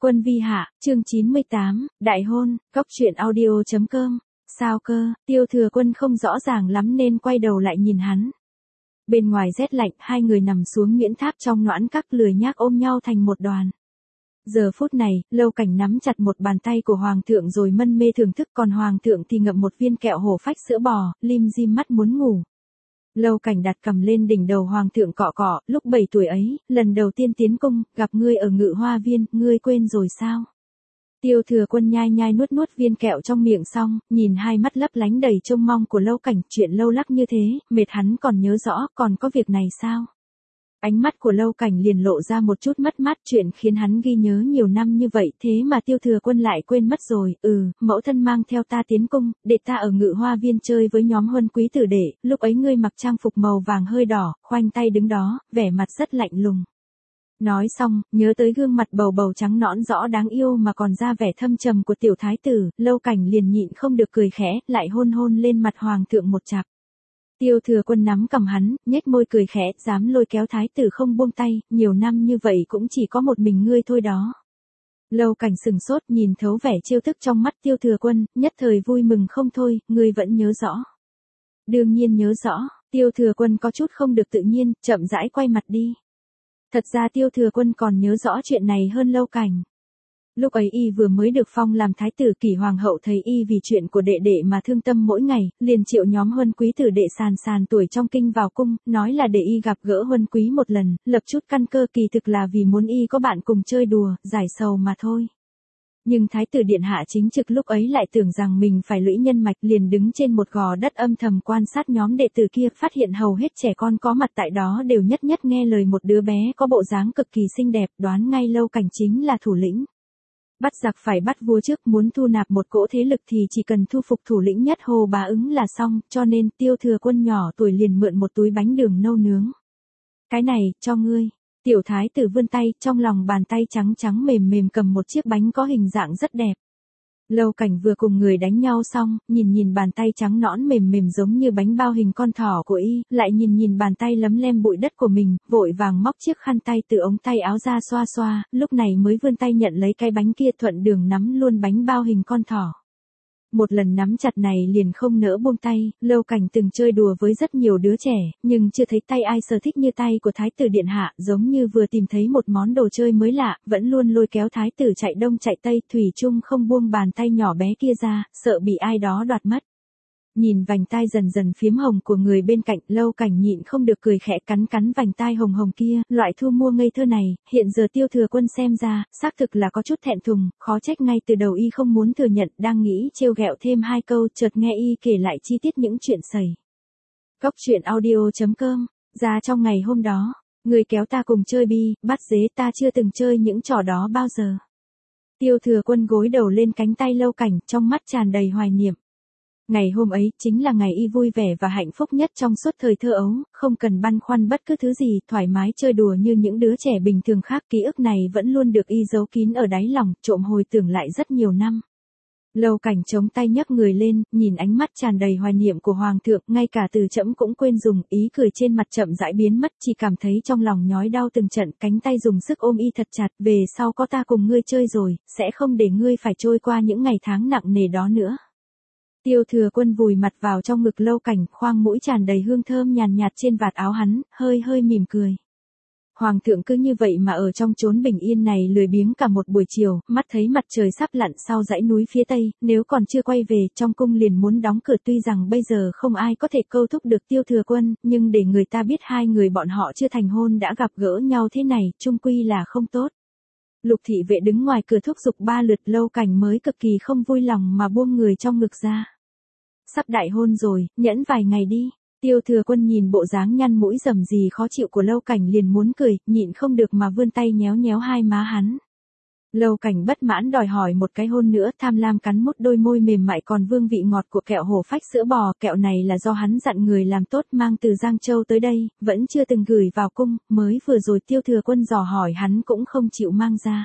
Quân vi hạ, chương 98, đại hôn, góc truyện audio.com, sao cơ, Tiêu Thừa Quân không rõ ràng lắm nên quay đầu lại nhìn hắn. Bên ngoài rét lạnh, hai người nằm xuống Nguyễn Tháp trong noãn các lười nhác ôm nhau thành một đoàn. Giờ phút này, Lâu Cảnh nắm chặt một bàn tay của Hoàng thượng rồi mân mê thưởng thức, còn Hoàng thượng thì ngậm một viên kẹo hổ phách sữa bò, lim dim mắt muốn ngủ. Lâu Cảnh đặt cầm lên đỉnh đầu Hoàng thượng cọ cọ, lúc 7 tuổi ấy, lần đầu tiên tiến cung, gặp ngươi ở Ngự Hoa Viên, ngươi quên rồi sao? Tiêu Thừa Quân nhai nhai nuốt nuốt viên kẹo trong miệng xong, nhìn hai mắt lấp lánh đầy trông mong của Lâu Cảnh, chuyện lâu lắc như thế, mệt hắn còn nhớ rõ, còn có việc này sao? Ánh mắt của Lâu Cảnh liền lộ ra một chút mất mát, chuyện khiến hắn ghi nhớ nhiều năm như vậy thế mà Tiêu Thừa Quân lại quên mất rồi. Mẫu thân mang theo ta tiến cung, để ta ở Ngự Hoa Viên chơi với nhóm huân quý tử đệ, lúc ấy ngươi mặc trang phục màu vàng hơi đỏ, khoanh tay đứng đó, vẻ mặt rất lạnh lùng. Nói xong, nhớ tới gương mặt bầu bầu trắng nõn rõ đáng yêu mà còn ra vẻ thâm trầm của tiểu thái tử, Lâu Cảnh liền nhịn không được cười khẽ, lại hôn hôn lên mặt Hoàng thượng một chặp. Tiêu Thừa Quân nắm cầm hắn, nhếch môi cười khẽ, dám lôi kéo thái tử không buông tay, nhiều năm như vậy cũng chỉ có một mình ngươi thôi đó. Lâu Cảnh sừng sốt nhìn thấu vẻ trêu tức trong mắt Tiêu Thừa Quân, nhất thời vui mừng không thôi, ngươi vẫn nhớ rõ. Đương nhiên nhớ rõ, Tiêu Thừa Quân có chút không được tự nhiên, chậm rãi quay mặt đi. Thật ra Tiêu Thừa Quân còn nhớ rõ chuyện này hơn Lâu Cảnh. Lúc ấy y vừa mới được phong làm thái tử, Kỷ hoàng hậu thấy y vì chuyện của đệ đệ mà thương tâm mỗi ngày, liền triệu nhóm huân quý tử đệ sàn tuổi trong kinh vào cung, nói là để y gặp gỡ huân quý một lần, lập chút căn cơ, kỳ thực là vì muốn y có bạn cùng chơi đùa, giải sầu mà thôi. Nhưng thái tử điện hạ chính trực lúc ấy lại tưởng rằng mình phải lũy nhân mạch, liền đứng trên một gò đất âm thầm quan sát nhóm đệ tử kia, phát hiện hầu hết trẻ con có mặt tại đó đều nhất nhất nghe lời một đứa bé có bộ dáng cực kỳ xinh đẹp, đoán ngay Lâu Cảnh chính là thủ lĩnh. Bắt giặc phải bắt vua trước, muốn thu nạp một cỗ thế lực thì chỉ cần thu phục thủ lĩnh nhất Hồ Bá Ứng là xong, cho nên Tiêu Thừa Quân nhỏ tuổi liền mượn một túi bánh đường nâu nướng. Cái này, cho ngươi. Tiểu thái tử vươn tay, trong lòng bàn tay trắng trắng mềm mềm cầm một chiếc bánh có hình dạng rất đẹp. Lâu Cảnh vừa cùng người đánh nhau xong, nhìn bàn tay trắng nõn mềm mềm giống như bánh bao hình con thỏ của y, lại nhìn bàn tay lấm lem bụi đất của mình, vội vàng móc chiếc khăn tay từ ống tay áo ra xoa xoa, lúc này mới vươn tay nhận lấy cái bánh kia, thuận đường nắm luôn bánh bao hình con thỏ. Một lần nắm chặt này liền không nỡ buông tay, Lâu Cảnh từng chơi đùa với rất nhiều đứa trẻ, nhưng chưa thấy tay ai sở thích như tay của thái tử điện hạ, giống như vừa tìm thấy một món đồ chơi mới lạ, vẫn luôn lôi kéo thái tử chạy đông chạy tây, thủy chung không buông bàn tay nhỏ bé kia ra, sợ bị ai đó đoạt mất. Nhìn vành tai dần dần phiếm hồng của người bên cạnh, Lâu Cảnh nhịn không được cười khẽ, cắn vành tai hồng hồng kia, loại thu mua ngây thơ này, hiện giờ Tiêu Thừa Quân xem ra, xác thực là có chút thẹn thùng, khó trách ngay từ đầu y không muốn thừa nhận, đang nghĩ trêu ghẹo thêm hai câu, chợt nghe y kể lại chi tiết những chuyện xảy. Góc truyện audio.com, ra trong ngày hôm đó, người kéo ta cùng chơi bi, bắt dế, ta chưa từng chơi những trò đó bao giờ. Tiêu Thừa Quân gối đầu lên cánh tay Lâu Cảnh, trong mắt tràn đầy hoài niệm. Ngày hôm ấy, chính là ngày y vui vẻ và hạnh phúc nhất trong suốt thời thơ ấu, không cần băn khoăn bất cứ thứ gì, thoải mái chơi đùa như những đứa trẻ bình thường khác, ký ức này vẫn luôn được y giấu kín ở đáy lòng, trộm hồi tưởng lại rất nhiều năm. Lâu Cảnh chống tay nhấc người lên, nhìn ánh mắt tràn đầy hoài niệm của Hoàng thượng, ngay cả từ trẫm cũng quên dùng, ý cười trên mặt chậm rãi biến mất, chỉ cảm thấy trong lòng nhói đau từng trận, cánh tay dùng sức ôm y thật chặt, về sau có ta cùng ngươi chơi rồi, sẽ không để ngươi phải trôi qua những ngày tháng nặng nề đó nữa. Tiêu Thừa Quân vùi mặt vào trong ngực Lâu Cảnh, khoang mũi tràn đầy hương thơm nhàn nhạt trên vạt áo hắn, hơi mỉm cười. Hoàng thượng cứ như vậy mà ở trong chốn bình yên này lười biếng cả một buổi chiều, mắt thấy mặt trời sắp lặn sau dãy núi phía tây, nếu còn chưa quay về, trong cung liền muốn đóng cửa, tuy rằng bây giờ không ai có thể câu thúc được Tiêu Thừa Quân, nhưng để người ta biết hai người bọn họ chưa thành hôn đã gặp gỡ nhau thế này, chung quy là không tốt. Lục thị vệ đứng ngoài cửa thúc giục 3 lượt, Lâu Cảnh mới cực kỳ không vui lòng mà buông người trong ngực ra. Sắp đại hôn rồi, nhẫn vài ngày đi. Tiêu Thừa Quân nhìn bộ dáng nhăn mũi rầm rì khó chịu của Lâu Cảnh liền muốn cười, nhịn không được mà vươn tay nhéo nhéo hai má hắn. Lâu Cảnh bất mãn đòi hỏi một cái hôn nữa, tham lam cắn mút đôi môi mềm mại còn vương vị ngọt của kẹo hổ phách sữa bò, kẹo này là do hắn dặn người làm tốt mang từ Giang Châu tới đây, vẫn chưa từng gửi vào cung, mới vừa rồi Tiêu Thừa Quân dò hỏi hắn cũng không chịu mang ra.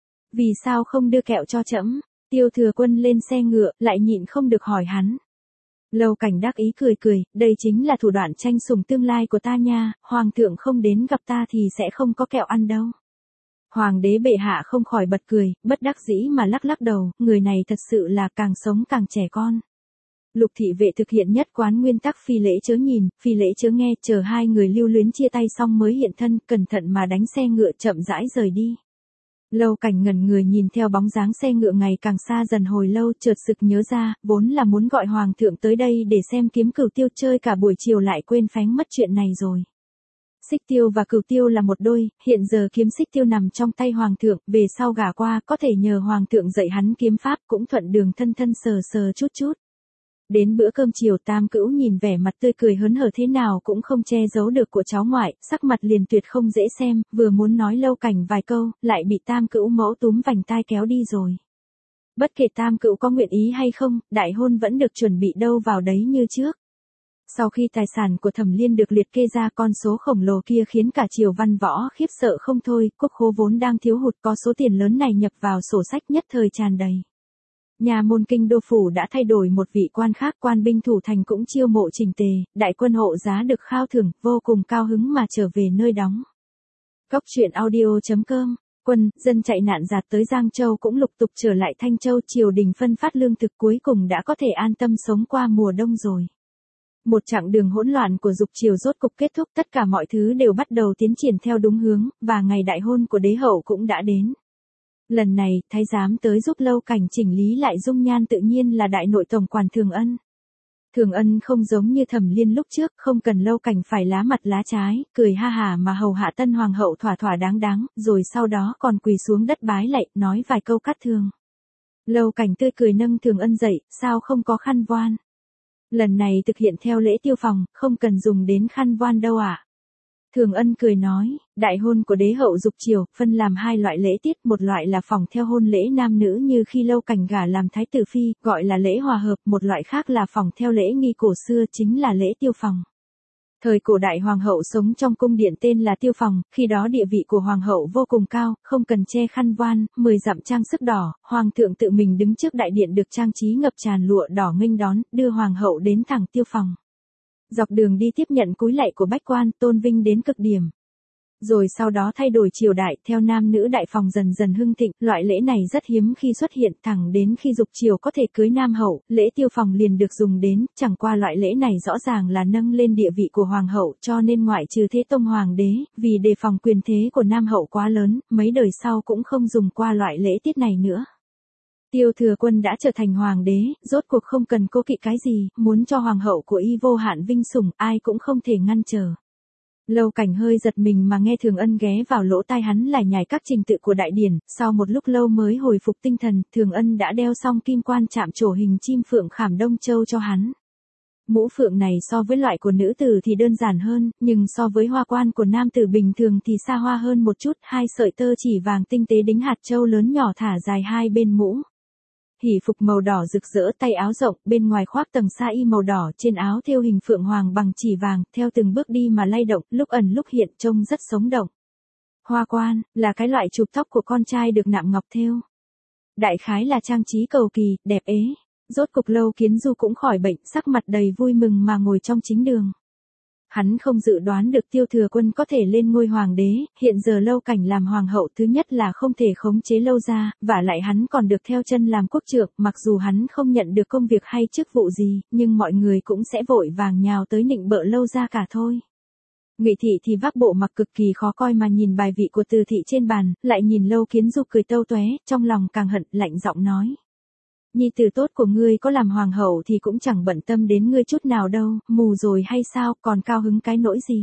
Vì sao không đưa kẹo cho trẫm? Tiêu Thừa Quân lên xe ngựa, lại nhịn không được hỏi hắn. Lâu Cảnh đắc ý cười, đây chính là thủ đoạn tranh sủng tương lai của ta nha, Hoàng thượng không đến gặp ta thì sẽ không có kẹo ăn đâu. Hoàng đế bệ hạ không khỏi bật cười, bất đắc dĩ mà lắc lắc đầu, người này thật sự là càng sống càng trẻ con. Lục thị vệ thực hiện nhất quán nguyên tắc phi lễ chớ nhìn, phi lễ chớ nghe, chờ hai người lưu luyến chia tay xong mới hiện thân, cẩn thận mà đánh xe ngựa chậm rãi rời đi. Lâu Cảnh ngẩn người nhìn theo bóng dáng xe ngựa ngày càng xa dần hồi lâu, chợt sực nhớ ra, vốn là muốn gọi hoàng thượng tới đây để xem kiếm cửu tiêu, chơi cả buổi chiều lại quên phén mất chuyện này rồi. Xích tiêu và cửu tiêu là một đôi, hiện giờ kiếm xích tiêu nằm trong tay hoàng thượng, về sau gả qua có thể nhờ hoàng thượng dạy hắn kiếm pháp, cũng thuận đường thân thân sờ sờ chút chút. Đến bữa cơm chiều, Tam Cữu nhìn vẻ mặt tươi cười hớn hở thế nào cũng không che giấu được của cháu ngoại, sắc mặt liền tuyệt không dễ xem, vừa muốn nói Lâu Cảnh vài câu, lại bị Tam Cữu mẫu túm vành tai kéo đi rồi. Bất kể Tam Cữu có nguyện ý hay không, đại hôn vẫn được chuẩn bị đâu vào đấy như trước. Sau khi tài sản của Thẩm Liên được liệt kê ra, con số khổng lồ kia khiến cả triều văn võ khiếp sợ không thôi, quốc khố vốn đang thiếu hụt có số tiền lớn này nhập vào sổ sách nhất thời tràn đầy. Nhà môn kinh đô phủ đã thay đổi một vị quan khác, quan binh thủ thành cũng chiêu mộ chỉnh tề, đại quân hộ giá được khao thưởng, vô cùng cao hứng mà trở về nơi đóng. Cóc truyện audio.com, quân, dân chạy nạn dạt tới Giang Châu cũng lục tục trở lại Thanh Châu, triều đình phân phát lương thực cuối cùng đã có thể an tâm sống qua mùa đông rồi. Một chặng đường hỗn loạn của dục triều rốt cục kết thúc, tất cả mọi thứ đều bắt đầu tiến triển theo đúng hướng, và ngày đại hôn của đế hậu cũng đã đến. Lần này, thái giám tới giúp Lâu Cảnh chỉnh lý lại dung nhan tự nhiên là đại nội tổng quản Thường Ân. Thường Ân không giống như Thẩm Liên lúc trước, không cần Lâu Cảnh phải lá mặt lá trái, cười ha hả mà hầu hạ tân hoàng hậu thỏa thỏa đáng đáng, rồi sau đó còn quỳ xuống đất bái lạy, nói vài câu cát thường. Lâu Cảnh tươi cười nâng Thường Ân dậy, sao không có khăn voan? Lần này thực hiện theo lễ tiêu phòng, không cần dùng đến khăn voan đâu ạ. Thường Ân cười nói, đại hôn của đế hậu dục triều, phân làm hai loại lễ tiết, một loại là phòng theo hôn lễ nam nữ như khi Lâu Cảnh gả làm thái tử phi, gọi là lễ hòa hợp, một loại khác là phòng theo lễ nghi cổ xưa, chính là lễ tiêu phòng. Thời cổ đại hoàng hậu sống trong cung điện tên là tiêu phòng, khi đó địa vị của hoàng hậu vô cùng cao, không cần che khăn voan, 10 dặm trang sức đỏ, hoàng thượng tự mình đứng trước đại điện được trang trí ngập tràn lụa đỏ nghênh đón, đưa hoàng hậu đến thẳng tiêu phòng. Dọc đường đi tiếp nhận cúi lạy của bách quan, tôn vinh đến cực điểm. Rồi sau đó thay đổi triều đại, theo nam nữ đại phòng dần dần hưng thịnh, loại lễ này rất hiếm khi xuất hiện, thẳng đến khi dục triều có thể cưới nam hậu, lễ tiêu phòng liền được dùng đến, chẳng qua loại lễ này rõ ràng là nâng lên địa vị của hoàng hậu, cho nên ngoại trừ Thế Tông hoàng đế, vì đề phòng quyền thế của nam hậu quá lớn, mấy đời sau cũng không dùng qua loại lễ tiết này nữa. Tiêu Thừa Quân đã trở thành hoàng đế, rốt cuộc không cần cố kỵ cái gì, muốn cho hoàng hậu của y vô hạn vinh sủng, ai cũng không thể ngăn trở. Lâu Cảnh hơi giật mình mà nghe Thường Ân ghé vào lỗ tai hắn lải nhải các trình tự của đại điển, sau một lúc lâu mới hồi phục tinh thần, Thường Ân đã đeo xong kim quan chạm trổ hình chim phượng khảm Đông Châu cho hắn. Mũ phượng này so với loại của nữ tử thì đơn giản hơn, nhưng so với hoa quan của nam tử bình thường thì xa hoa hơn một chút, hai sợi tơ chỉ vàng tinh tế đính hạt châu lớn nhỏ thả dài hai bên mũ. Hỉ phục màu đỏ rực rỡ, tay áo rộng, bên ngoài khoác tầng sa y màu đỏ, trên áo thêu hình phượng hoàng bằng chỉ vàng, theo từng bước đi mà lay động, lúc ẩn lúc hiện, trông rất sống động. Hoa quan, là cái loại chụp tóc của con trai được nạm ngọc thêu. Đại khái là trang trí cầu kỳ, đẹp ế. Rốt cục Lâu Kiến Du cũng khỏi bệnh, sắc mặt đầy vui mừng mà ngồi trong chính đường. Hắn không dự đoán được Tiêu Thừa Quân có thể lên ngôi hoàng đế, hiện giờ Lâu Cảnh làm hoàng hậu thứ nhất là không thể khống chế Lâu gia, vả lại hắn còn được theo chân làm quốc trượng, mặc dù hắn không nhận được công việc hay chức vụ gì, nhưng mọi người cũng sẽ vội vàng nhào tới nịnh bợ Lâu gia cả thôi. Ngụy Thị thì vác bộ mặc cực kỳ khó coi mà nhìn bài vị của Từ Thị trên bàn, lại nhìn Lâu Kiến Du cười tâu tóe, trong lòng càng hận, lạnh giọng nói. Nhi tử tốt của ngươi có làm hoàng hậu thì cũng chẳng bận tâm đến ngươi chút nào đâu, mù rồi hay sao, còn cao hứng cái nỗi gì.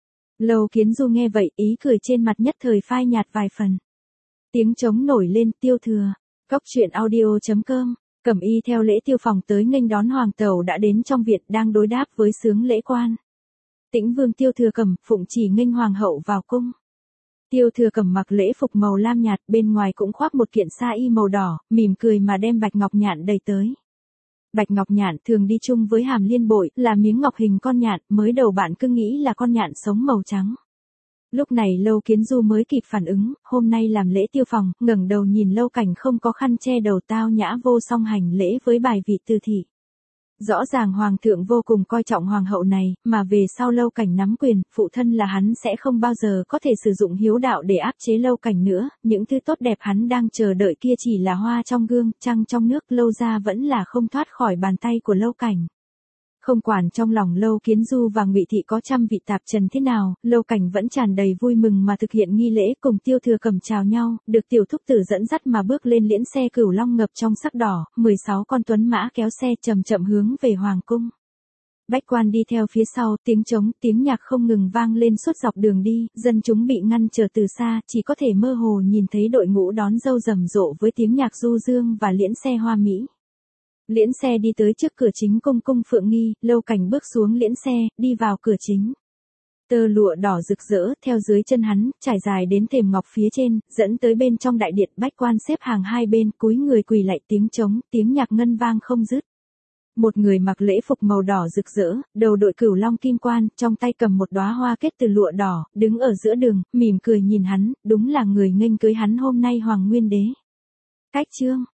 Lâu Kiến Du nghe vậy, ý cười trên mặt nhất thời phai nhạt vài phần. Tiếng trống nổi lên, Tiêu Thừa. Cóc truyện audio.com, Cẩm Y theo lễ tiêu phòng tới nghênh đón hoàng tẩu đã đến trong viện, đang đối đáp với xướng lễ quan. Tĩnh Vương Tiêu Thừa Cẩm phụng chỉ nghênh hoàng hậu vào cung. Tiêu Thừa Cẩm mặc lễ phục màu lam nhạt, bên ngoài cũng khoác một kiện sa y màu đỏ, mỉm cười mà đem bạch ngọc nhạn đầy tới. Bạch ngọc nhạn thường đi chung với hàm liên bội, là miếng ngọc hình con nhạn, mới đầu bạn cứ nghĩ là con nhạn sống màu trắng. Lúc này Lâu Kiến Du mới kịp phản ứng, hôm nay làm lễ tiêu phòng, ngẩng đầu nhìn Lâu Cảnh không có khăn che đầu, tao nhã vô song hành lễ với bài vị Từ Thị. Rõ ràng hoàng thượng vô cùng coi trọng hoàng hậu này, mà về sau Lâu Cảnh nắm quyền, phụ thân là hắn sẽ không bao giờ có thể sử dụng hiếu đạo để áp chế Lâu Cảnh nữa, những thứ tốt đẹp hắn đang chờ đợi kia chỉ là hoa trong gương, trăng trong nước, Lâu gia vẫn là không thoát khỏi bàn tay của Lâu Cảnh. Không quản trong lòng Lâu Kiến Du và Ngụy Thị có trăm vị tạp trần thế nào, Lâu Cảnh vẫn tràn đầy vui mừng mà thực hiện nghi lễ cùng Tiêu Thừa Cầm chào nhau, được tiểu thúc tử dẫn dắt mà bước lên liễn xe cửu long ngập trong sắc đỏ, 16 con tuấn mã kéo xe chậm chậm hướng về hoàng cung. Bách quan đi theo phía sau, tiếng trống, tiếng nhạc không ngừng vang lên suốt dọc đường đi, dân chúng bị ngăn trở từ xa, chỉ có thể mơ hồ nhìn thấy đội ngũ đón dâu rầm rộ với tiếng nhạc du dương và liễn xe hoa mỹ. Liễn xe đi tới trước cửa chính cung Phượng Nghi, Lâu Cảnh bước xuống liễn xe, đi vào cửa chính. Tơ lụa đỏ rực rỡ, theo dưới chân hắn, trải dài đến thềm ngọc phía trên, dẫn tới bên trong đại điện, bách quan xếp hàng hai bên, cúi người quỳ lạy, tiếng trống, tiếng nhạc ngân vang không dứt. Một người mặc lễ phục màu đỏ rực rỡ, đầu đội cửu long kim quan, trong tay cầm một đóa hoa kết từ lụa đỏ, đứng ở giữa đường, mỉm cười nhìn hắn, đúng là người nghênh cưới hắn hôm nay Hoàng Nguyên Đế. Cách chương